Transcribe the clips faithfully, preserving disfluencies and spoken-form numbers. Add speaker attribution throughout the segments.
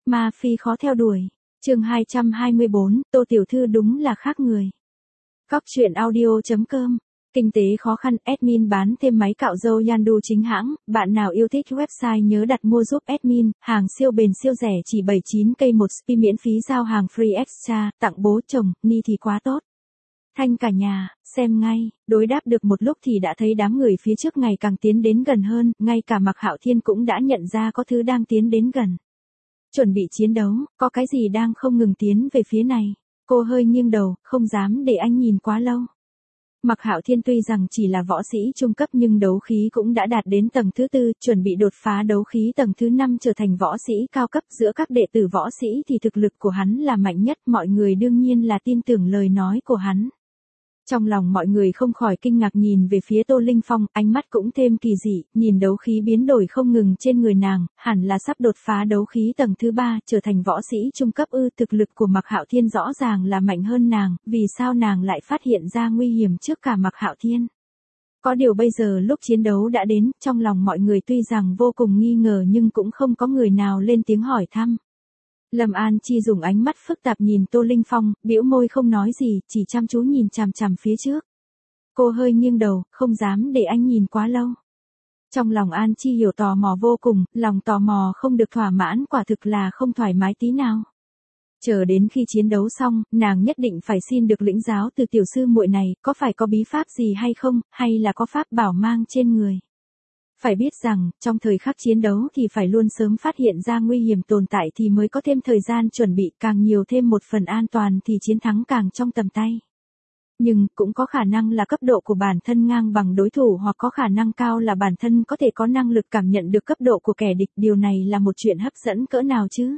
Speaker 1: Ma phi khó theo đuổi. Chương hai trăm hai mươi bốn, Tô tiểu thư đúng là khác người. Góc truyện audio chấm com. Kinh tế khó khăn, admin bán thêm máy cạo râu Yandu chính hãng, bạn nào yêu thích website nhớ đặt mua giúp admin, hàng siêu bền siêu rẻ chỉ bảy mươi chín cây một spi miễn phí giao hàng free extra, tặng bố chồng, ni thì quá tốt. Thanh cả nhà, xem ngay, đối đáp được một lúc thì đã thấy đám người phía trước ngày càng tiến đến gần hơn, ngay cả Mạc Hạo Thiên cũng đã nhận ra có thứ đang tiến đến gần. Chuẩn bị chiến đấu, có cái gì đang không ngừng tiến về phía này. Cô hơi nghiêng đầu, không dám để anh nhìn quá lâu. Mạc Hạo Thiên tuy rằng chỉ là võ sĩ trung cấp nhưng đấu khí cũng đã đạt đến tầng thứ tư, chuẩn bị đột phá đấu khí tầng thứ năm trở thành võ sĩ cao cấp. Giữa các đệ tử võ sĩ thì thực lực của hắn là mạnh nhất, mọi người đương nhiên là tin tưởng lời nói của hắn. Trong lòng mọi người không khỏi kinh ngạc nhìn về phía Tô Linh Phong, ánh mắt cũng thêm kỳ dị, nhìn đấu khí biến đổi không ngừng trên người nàng, hẳn là sắp đột phá đấu khí tầng thứ ba, trở thành võ sĩ trung cấp ư. Thực lực của Mạc Hạo Thiên rõ ràng là mạnh hơn nàng, vì sao nàng lại phát hiện ra nguy hiểm trước cả Mạc Hạo Thiên? Có điều bây giờ lúc chiến đấu đã đến, trong lòng mọi người tuy rằng vô cùng nghi ngờ nhưng cũng không có người nào lên tiếng hỏi thăm. Lâm An Chi dùng ánh mắt phức tạp nhìn Tô Linh Phong, bĩu môi không nói gì, chỉ chăm chú nhìn chằm chằm phía trước. Cô hơi nghiêng đầu, không dám để anh nhìn quá lâu. Trong lòng An Chi hiểu tò mò vô cùng, lòng tò mò không được thỏa mãn quả thực là không thoải mái tí nào. Chờ đến khi chiến đấu xong, nàng nhất định phải xin được lĩnh giáo từ tiểu sư muội này, có phải có bí pháp gì hay không, hay là có pháp bảo mang trên người. Phải biết rằng, trong thời khắc chiến đấu thì phải luôn sớm phát hiện ra nguy hiểm tồn tại thì mới có thêm thời gian chuẩn bị, càng nhiều thêm một phần an toàn thì chiến thắng càng trong tầm tay. Nhưng, cũng có khả năng là cấp độ của bản thân ngang bằng đối thủ hoặc có khả năng cao là bản thân có thể có năng lực cảm nhận được cấp độ của kẻ địch, điều này là một chuyện hấp dẫn cỡ nào chứ?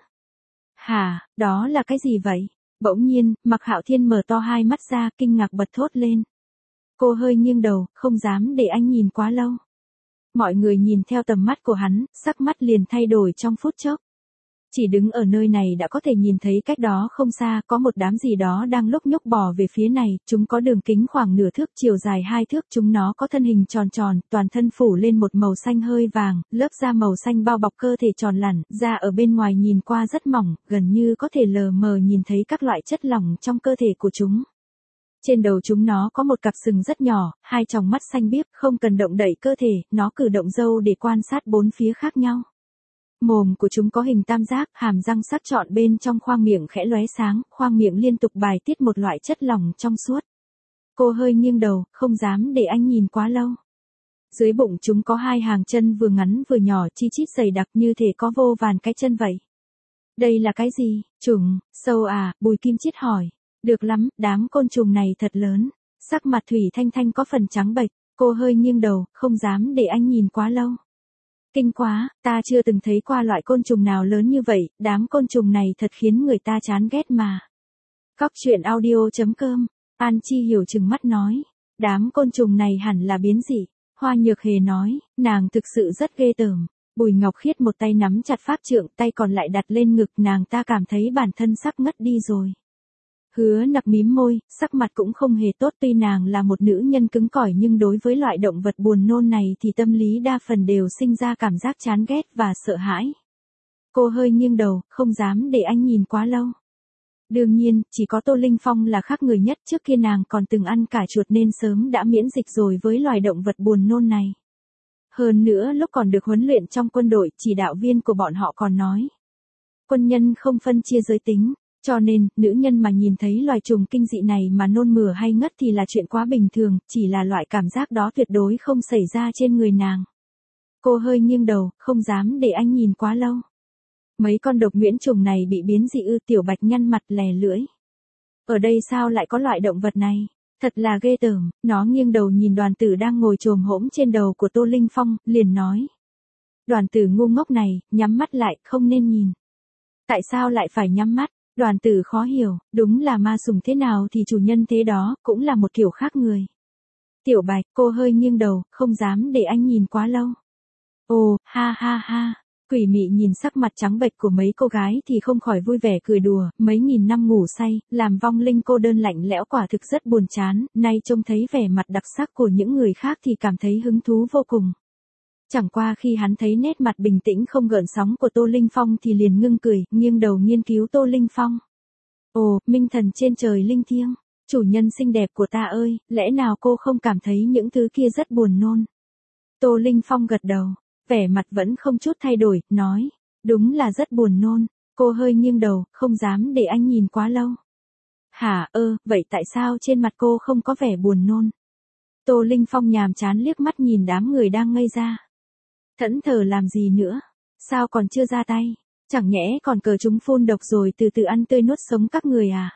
Speaker 1: Hả, đó là cái gì vậy? Bỗng nhiên, Mạc Hạo Thiên mở to hai mắt ra, kinh ngạc bật thốt lên. Cô hơi nghiêng đầu, không dám để anh nhìn quá lâu. Mọi người nhìn theo tầm mắt của hắn, sắc mắt liền thay đổi trong phút chốc. Chỉ đứng ở nơi này đã có thể nhìn thấy cách đó không xa có một đám gì đó đang lúc nhúc bò về phía này, chúng có đường kính khoảng nửa thước, chiều dài hai thước, chúng nó có thân hình tròn tròn, toàn thân phủ lên một màu xanh hơi vàng, lớp da màu xanh bao bọc cơ thể tròn lẳn, da ở bên ngoài nhìn qua rất mỏng, gần như có thể lờ mờ nhìn thấy các loại chất lỏng trong cơ thể của chúng. Trên đầu chúng nó có một cặp sừng rất nhỏ, hai tròng mắt xanh biếc, không cần động đậy cơ thể, nó cử động râu để quan sát bốn phía khác nhau. Mồm của chúng có hình tam giác, hàm răng sắc trọn bên trong khoang miệng khẽ lóe sáng, khoang miệng liên tục bài tiết một loại chất lỏng trong suốt. Cô hơi nghiêng đầu, không dám để anh nhìn quá lâu. Dưới bụng chúng có hai hàng chân vừa ngắn vừa nhỏ, chi chít dày đặc như thể có vô vàn cái chân vậy. Đây là cái gì? Trùng, sâu à? Bùi Kim Chiết hỏi. Được lắm, đám côn trùng này thật lớn. Sắc mặt Thủy Thanh Thanh có phần trắng bệch, cô hơi nghiêng đầu, không dám để anh nhìn quá lâu. Kinh quá, ta chưa từng thấy qua loại côn trùng nào lớn như vậy, đám côn trùng này thật khiến người ta chán ghét mà. Góc truyện audio chấm com, An Chi hiểu chừng mắt nói, đám côn trùng này hẳn là biến dị. Hoa Nhược Hề nói, nàng thực sự rất ghê tởm. Bùi Ngọc Khiết một tay nắm chặt pháp trượng, tay còn lại đặt lên ngực, nàng ta cảm thấy bản thân sắp ngất đi rồi. Hứa Nặc mím môi, sắc mặt cũng không hề tốt, tuy nàng là một nữ nhân cứng cỏi nhưng đối với loại động vật buồn nôn này thì tâm lý đa phần đều sinh ra cảm giác chán ghét và sợ hãi. Cô hơi nghiêng đầu, không dám để anh nhìn quá lâu. Đương nhiên, chỉ có Tô Linh Phong là khác người nhất, trước kia nàng còn từng ăn cả chuột nên sớm đã miễn dịch rồi với loài động vật buồn nôn này. Hơn nữa lúc còn được huấn luyện trong quân đội, chỉ đạo viên của bọn họ còn nói. Quân nhân không phân chia giới tính. Cho nên, nữ nhân mà nhìn thấy loài trùng kinh dị này mà nôn mửa hay ngất thì là chuyện quá bình thường, chỉ là loại cảm giác đó tuyệt đối không xảy ra trên người nàng. Cô hơi nghiêng đầu, không dám để anh nhìn quá lâu. Mấy con độc nhuyễn trùng này bị biến dị ư? Tiểu Bạch nhăn mặt lè lưỡi. Ở đây sao lại có loại động vật này? Thật là ghê tởm, nó nghiêng đầu nhìn Đoàn Tử đang ngồi chồm hổm trên đầu của Tô Linh Phong, liền nói. Đoàn Tử ngu ngốc này, nhắm mắt lại, không nên nhìn. Tại sao lại phải nhắm mắt? Đoàn Tử khó hiểu, đúng là ma sủng thế nào thì chủ nhân thế đó, cũng là một kiểu khác người. Tiểu Bạch, cô hơi nghiêng đầu, không dám để anh nhìn quá lâu. Ồ, ha ha ha, Quỷ Mị nhìn sắc mặt trắng bệch của mấy cô gái thì không khỏi vui vẻ cười đùa, mấy nghìn năm ngủ say, làm vong linh cô đơn lạnh lẽo quả thực rất buồn chán, nay trông thấy vẻ mặt đặc sắc của những người khác thì cảm thấy hứng thú vô cùng. Chẳng qua khi hắn thấy nét mặt bình tĩnh không gợn sóng của Tô Linh Phong thì liền ngưng cười, nghiêng đầu nghiên cứu Tô Linh Phong. Ồ, minh thần trên trời linh thiêng, chủ nhân xinh đẹp của ta ơi, lẽ nào cô không cảm thấy những thứ kia rất buồn nôn? Tô Linh Phong gật đầu, vẻ mặt vẫn không chút thay đổi, nói, đúng là rất buồn nôn. Cô hơi nghiêng đầu, không dám để anh nhìn quá lâu. Hả ơ, vậy tại sao trên mặt cô không có vẻ buồn nôn? Tô Linh Phong nhàm chán liếc mắt nhìn đám người đang ngây ra. Thẫn thờ làm gì nữa? Sao còn chưa ra tay? Chẳng nhẽ còn cờ chúng phun độc rồi từ từ ăn tươi nuốt sống các người à?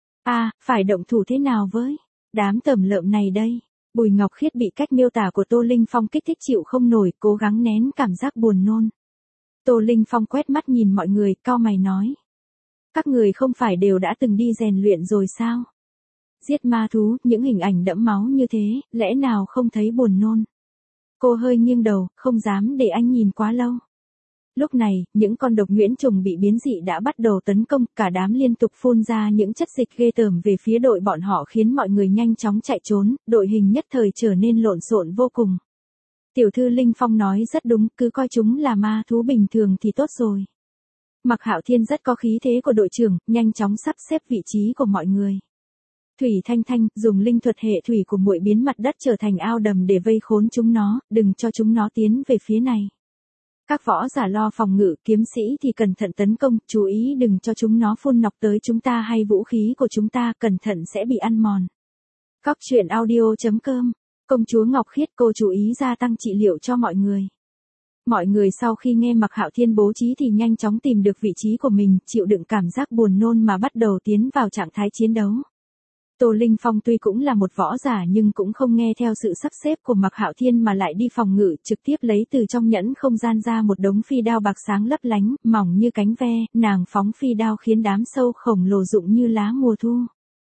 Speaker 1: À, phải động thủ thế nào với đám tởm lợm này đây? Bùi Ngọc Khiết bị cách miêu tả của Tô Linh Phong kích thích chịu không nổi, cố gắng nén cảm giác buồn nôn. Tô Linh Phong quét mắt nhìn mọi người, cau mày nói. Các người không phải đều đã từng đi rèn luyện rồi sao? Giết ma thú, những hình ảnh đẫm máu như thế, lẽ nào không thấy buồn nôn? Cô hơi nghiêng đầu, không dám để anh nhìn quá lâu. Lúc này, những con độc nhuyễn trùng bị biến dị đã bắt đầu tấn công, cả đám liên tục phun ra những chất dịch ghê tởm về phía đội bọn họ khiến mọi người nhanh chóng chạy trốn, đội hình nhất thời trở nên lộn xộn vô cùng. Tiểu thư Linh Phong nói rất đúng, cứ coi chúng là ma thú bình thường thì tốt rồi. Mạc Hạo Thiên rất có khí thế của đội trưởng, nhanh chóng sắp xếp vị trí của mọi người. Thủy Thanh Thanh, dùng linh thuật hệ thủy của muội biến mặt đất trở thành ao đầm để vây khốn chúng nó, đừng cho chúng nó tiến về phía này. Các võ giả lo phòng ngự, kiếm sĩ thì cẩn thận tấn công, chú ý đừng cho chúng nó phun nọc tới chúng ta hay vũ khí của chúng ta, cẩn thận sẽ bị ăn mòn. Cóc truyện audio chấm com, công chúa Ngọc Khiết, cô chú ý gia tăng trị liệu cho mọi người. Mọi người sau khi nghe Mạc Hạo Thiên bố trí thì nhanh chóng tìm được vị trí của mình, chịu đựng cảm giác buồn nôn mà bắt đầu tiến vào trạng thái chiến đấu. Tô Linh Phong tuy cũng là một võ giả nhưng cũng không nghe theo sự sắp xếp của Mạc Hạo Thiên mà lại đi phòng ngự, trực tiếp lấy từ trong nhẫn không gian ra một đống phi đao bạc sáng lấp lánh, mỏng như cánh ve, nàng phóng phi đao khiến đám sâu khổng lồ rụng như lá mùa thu.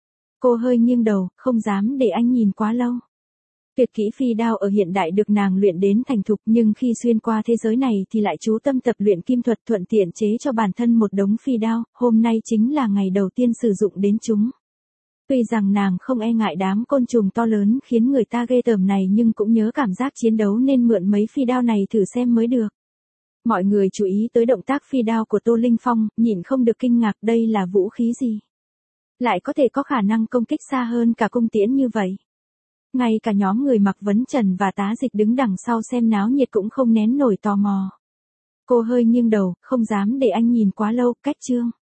Speaker 1: Cô hơi nghiêng đầu, không dám để anh nhìn quá lâu. Tuyệt kỹ phi đao ở hiện đại được nàng luyện đến thành thục, nhưng khi xuyên qua thế giới này thì lại chú tâm tập luyện kim thuật, thuận tiện chế cho bản thân một đống phi đao, hôm nay chính là ngày đầu tiên sử dụng đến chúng. Tuy rằng nàng không e ngại đám côn trùng to lớn khiến người ta ghê tởm này nhưng cũng nhớ cảm giác chiến đấu nên mượn mấy phi đao này thử xem mới được. Mọi người chú ý tới động tác phi đao của Tô Linh Phong, nhìn không được kinh ngạc, đây là vũ khí gì? Lại có thể có khả năng công kích xa hơn cả cung tiễn như vậy. Ngay cả nhóm người mặc vấn trần và tá dịch đứng đằng sau xem náo nhiệt cũng không nén nổi tò mò. Cô hơi nghiêng đầu, không dám để anh nhìn quá lâu, cách chương.